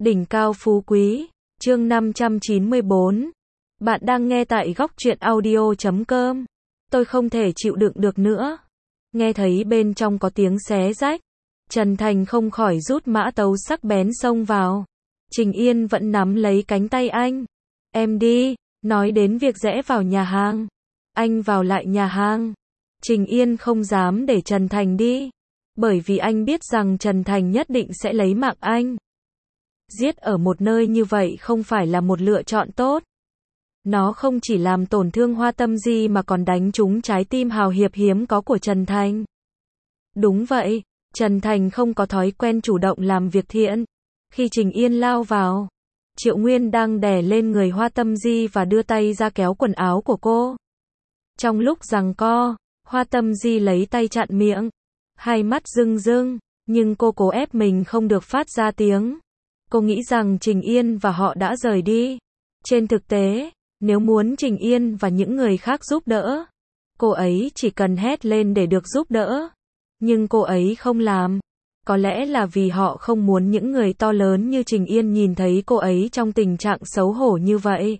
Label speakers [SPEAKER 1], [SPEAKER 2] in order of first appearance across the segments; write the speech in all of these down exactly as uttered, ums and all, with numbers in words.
[SPEAKER 1] Đỉnh cao phú quý, chương năm trăm chín mươi bốn. Bạn đang nghe tại góc truyện audio chấm com. Tôi không thể chịu đựng được nữa. Nghe thấy bên trong có tiếng xé rách. Trần Thành không khỏi rút mã tấu sắc bén xông vào. Trình Yên vẫn nắm lấy cánh tay anh. Em đi, nói đến việc rẽ vào nhà hàng. Anh vào lại nhà hàng. Trình Yên không dám để Trần Thành đi. Bởi vì anh biết rằng Trần Thành nhất định sẽ lấy mạng anh. Giết ở một nơi như vậy không phải là một lựa chọn tốt. Nó không chỉ làm tổn thương Hoa Tâm Di mà còn đánh trúng trái tim hào hiệp hiếm có của Trần Thành. Đúng vậy, Trần Thành không có thói quen chủ động làm việc thiện. Khi Trình Yên lao vào, Triệu Nguyên đang đè lên người Hoa Tâm Di và đưa tay ra kéo quần áo của cô. Trong lúc giằng co, Hoa Tâm Di lấy tay chặn miệng, hai mắt rưng rưng, nhưng cô cố ép mình không được phát ra tiếng. Cô nghĩ rằng Trình Yên và họ đã rời đi. Trên thực tế, nếu muốn Trình Yên và những người khác giúp đỡ, cô ấy chỉ cần hét lên để được giúp đỡ. Nhưng cô ấy không làm. Có lẽ là vì họ không muốn những người to lớn như Trình Yên nhìn thấy cô ấy trong tình trạng xấu hổ như vậy.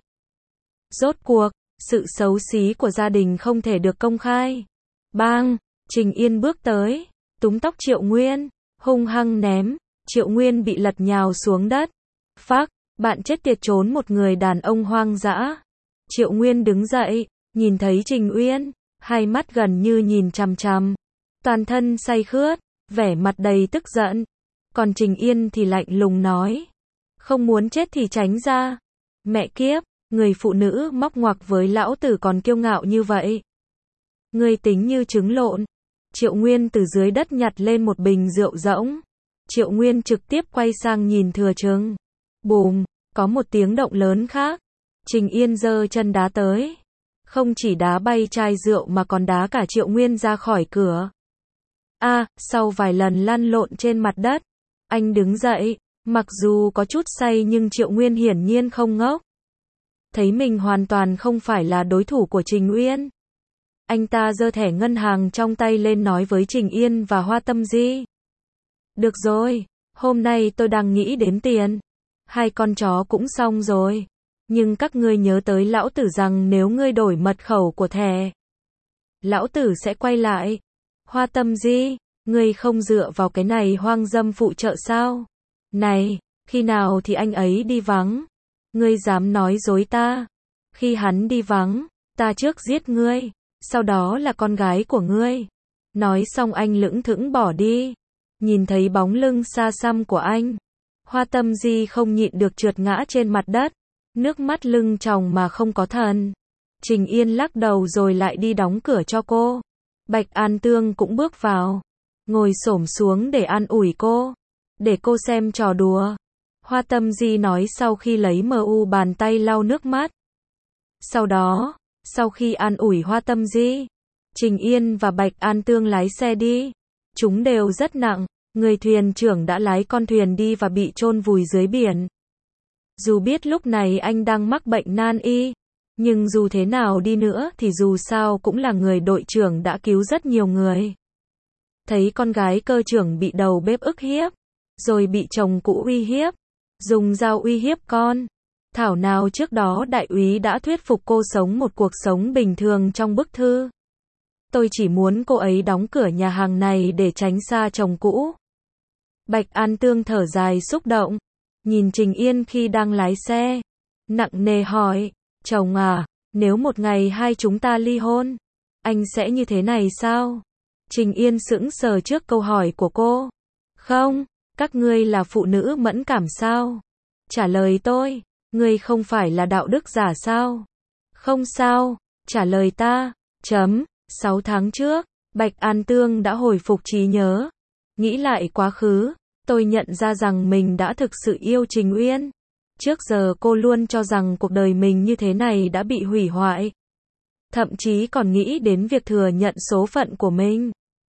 [SPEAKER 1] Rốt cuộc, sự xấu xí của gia đình không thể được công khai. Bang! Trình Yên bước tới, túm tóc Triệu Nguyên, hung hăng ném. Triệu Nguyên bị lật nhào xuống đất. Phác, bạn chết tiệt trốn một người đàn ông hoang dã. Triệu Nguyên đứng dậy, nhìn thấy Trình Uyên, hai mắt gần như nhìn chằm chằm. Toàn thân say khướt, vẻ mặt đầy tức giận. Còn Trình Yên thì lạnh lùng nói. Không muốn chết thì tránh ra. Mẹ kiếp, người phụ nữ móc ngoặc với lão tử còn kiêu ngạo như vậy. Ngươi tính như trứng lộn. Triệu Nguyên từ dưới đất nhặt lên một bình rượu rỗng. Triệu Nguyên trực tiếp quay sang nhìn Thừa Trừng. Bùm, có một tiếng động lớn khác. Trình Yên giơ chân đá tới. Không chỉ đá bay chai rượu mà còn đá cả Triệu Nguyên ra khỏi cửa. A, à, sau vài lần lăn lộn trên mặt đất, anh đứng dậy, mặc dù có chút say nhưng Triệu Nguyên hiển nhiên không ngốc. Thấy mình hoàn toàn không phải là đối thủ của Trình Uyên. Anh ta giơ thẻ ngân hàng trong tay lên nói với Trình Yên và Hoa Tâm Di. Được rồi, hôm nay tôi đang nghĩ đến tiền. Hai con chó cũng xong rồi. Nhưng các ngươi nhớ tới lão tử rằng nếu ngươi đổi mật khẩu của thẻ, lão tử sẽ quay lại. Hoa Tâm Di, ngươi không dựa vào cái này hoang dâm phụ trợ sao? Này, khi nào thì anh ấy đi vắng? Ngươi dám nói dối ta? Khi hắn đi vắng, ta trước giết ngươi, sau đó là con gái của ngươi. Nói xong anh lững thững bỏ đi. Nhìn thấy bóng lưng xa xăm của anh, Hoa Tâm Di không nhịn được trượt ngã trên mặt đất, nước mắt lưng tròng mà không có thần. Trình Yên lắc đầu rồi lại đi đóng cửa cho cô. Bạch An Tương cũng bước vào, ngồi xổm xuống để an ủi cô, để cô xem trò đùa. Hoa Tâm Di nói sau khi lấy em u bàn tay lau nước mắt. Sau đó, sau khi an ủi Hoa Tâm Di, Trình Yên và Bạch An Tương lái xe đi. Chúng đều rất nặng. Người thuyền trưởng đã lái con thuyền đi và bị chôn vùi dưới biển. Dù biết lúc này anh đang mắc bệnh nan y, nhưng dù thế nào đi nữa thì dù sao cũng là người đội trưởng đã cứu rất nhiều người. Thấy con gái cơ trưởng bị đầu bếp ức hiếp, rồi bị chồng cũ uy hiếp, dùng dao uy hiếp con. Thảo nào trước đó đại úy đã thuyết phục cô sống một cuộc sống bình thường trong bức thư. Tôi chỉ muốn cô ấy đóng cửa nhà hàng này để tránh xa chồng cũ. Bạch An Tương thở dài xúc động, nhìn Trình Yên khi đang lái xe, nặng nề hỏi, chồng à, nếu một ngày hai chúng ta ly hôn, anh sẽ như thế này sao? Trình Yên sững sờ trước câu hỏi của cô. Không, các ngươi là phụ nữ mẫn cảm sao? Trả lời tôi, ngươi không phải là đạo đức giả sao? Không sao, trả lời ta, chấm. Sáu tháng trước, Bạch An Tương đã hồi phục trí nhớ. Nghĩ lại quá khứ, tôi nhận ra rằng mình đã thực sự yêu Trình Uyên. Trước giờ cô luôn cho rằng cuộc đời mình như thế này đã bị hủy hoại. Thậm chí còn nghĩ đến việc thừa nhận số phận của mình.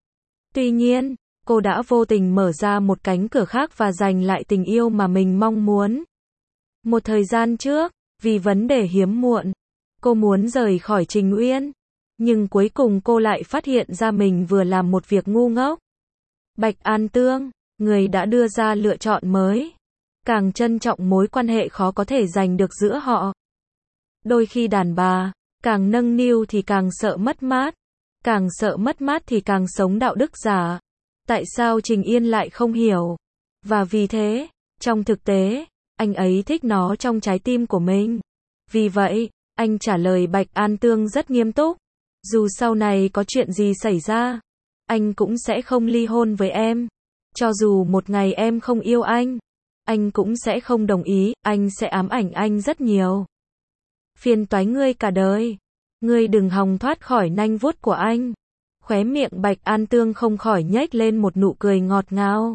[SPEAKER 1] Tuy nhiên, cô đã vô tình mở ra một cánh cửa khác và giành lại tình yêu mà mình mong muốn. Một thời gian trước, vì vấn đề hiếm muộn, cô muốn rời khỏi Trình Uyên. Nhưng cuối cùng cô lại phát hiện ra mình vừa làm một việc ngu ngốc. Bạch An Tương, người đã đưa ra lựa chọn mới. càng trân trọng mối quan hệ khó có thể giành được giữa họ. Đôi khi đàn bà, càng nâng niu thì càng sợ mất mát, càng sợ mất mát thì càng sống đạo đức giả. Tại sao Trình Yên lại không hiểu? Và vì thế, trong thực tế, anh ấy thích nó trong trái tim của mình. Vì vậy, anh trả lời Bạch An Tương rất nghiêm túc. Dù sau này có chuyện gì xảy ra, anh cũng sẽ không ly hôn với em. Cho dù một ngày em không yêu anh, anh cũng sẽ không đồng ý, anh sẽ ám ảnh anh rất nhiều. Phiền toái ngươi cả đời. Ngươi đừng hòng thoát khỏi nanh vuốt của anh. Khóe miệng Bạch An Tương không khỏi nhếch lên một nụ cười ngọt ngào.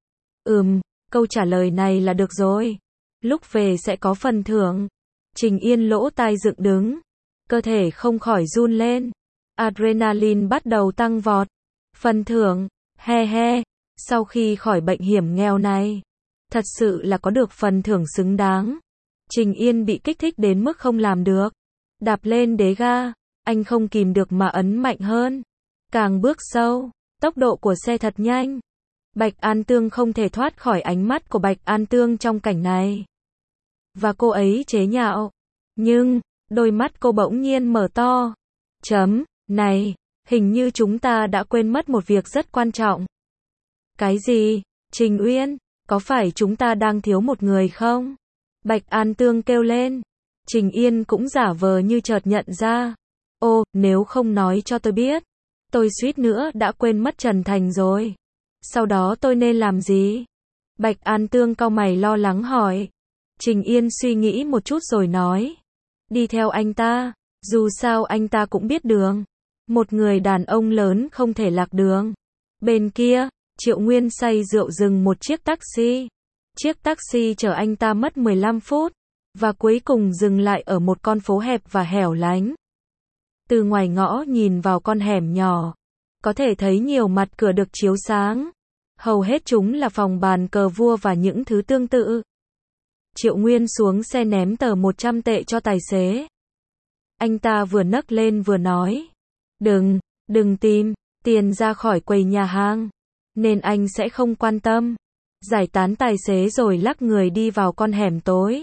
[SPEAKER 1] Ừm, câu trả lời này là được rồi. Lúc về sẽ có phần thưởng. Trình Yên lỗ tai dựng đứng. Cơ thể không khỏi run lên. Adrenaline bắt đầu tăng vọt. Phần thưởng, he he, sau khi khỏi bệnh hiểm nghèo này. Thật sự là có được phần thưởng xứng đáng. Trình Yên bị kích thích đến mức không làm được. Đạp lên đế ga, anh không kìm được mà ấn mạnh hơn. Càng bước sâu, tốc độ của xe thật nhanh. Bạch An Tương không thể thoát khỏi ánh mắt của Bạch An Tương trong cảnh này. Và cô ấy chế nhạo. Nhưng, đôi mắt cô bỗng nhiên mở to. Chấm, này, hình như chúng ta đã quên mất một việc rất quan trọng. Cái gì? Trình Uyên, có phải chúng ta đang thiếu một người không? Bạch An Tương kêu lên. Trình Yên cũng giả vờ như chợt nhận ra. Ô, nếu không nói cho tôi biết, tôi suýt nữa đã quên mất Trần Thành rồi. Sau đó tôi nên làm gì? Bạch An Tương cau mày lo lắng hỏi. Trình Yên suy nghĩ một chút rồi nói. Đi theo anh ta, dù sao anh ta cũng biết đường. Một người đàn ông lớn không thể lạc đường. Bên kia, Triệu Nguyên say rượu dừng một chiếc taxi. Chiếc taxi chở anh ta mất mười lăm phút. Và cuối cùng dừng lại ở một con phố hẹp và hẻo lánh. Từ ngoài ngõ nhìn vào con hẻm nhỏ, có thể thấy nhiều mặt cửa được chiếu sáng. Hầu hết chúng là phòng bàn cờ vua và những thứ tương tự. Triệu Nguyên xuống xe ném tờ một trăm tệ cho tài xế. Anh ta vừa nấc lên vừa nói. Đừng, đừng tìm, tiền ra khỏi quầy nhà hàng. Nên anh sẽ không quan tâm. Giải tán tài xế rồi lắc người đi vào con hẻm tối.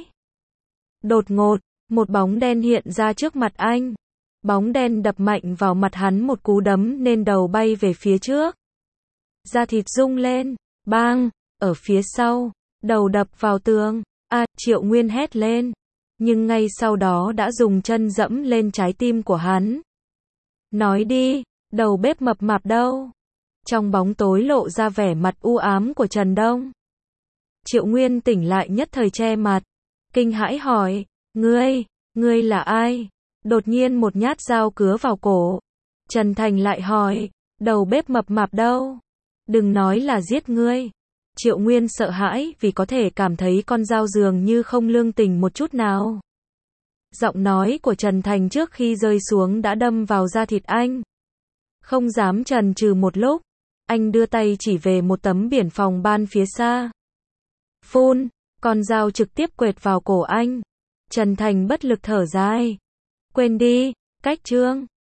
[SPEAKER 1] Đột ngột, một bóng đen hiện ra trước mặt anh. Bóng đen đập mạnh vào mặt hắn một cú đấm nên đầu bay về phía trước. Da thịt rung lên, bang, ở phía sau, đầu đập vào tường. A, Triệu Nguyên hét lên. Nhưng ngay sau đó đã dùng chân dẫm lên trái tim của hắn. Nói đi, đầu bếp mập mạp đâu? Trong bóng tối lộ ra vẻ mặt u ám của Trần Đông. Triệu Nguyên tỉnh lại nhất thời che mặt. Kinh hãi hỏi, ngươi, ngươi là ai? Đột nhiên một nhát dao cứa vào cổ. Trần Thành lại hỏi, đầu bếp mập mạp đâu? Đừng nói là giết ngươi. Triệu Nguyên sợ hãi vì có thể cảm thấy con dao dường như không lương tình một chút nào. Giọng nói của Trần Thành trước khi rơi xuống đã đâm vào da thịt anh. Không dám chần chừ một lúc, anh đưa tay chỉ về một tấm biển phòng ban phía xa. Phun, con dao trực tiếp quệt vào cổ anh. Trần Thành bất lực thở dài. Quên đi, cách chương.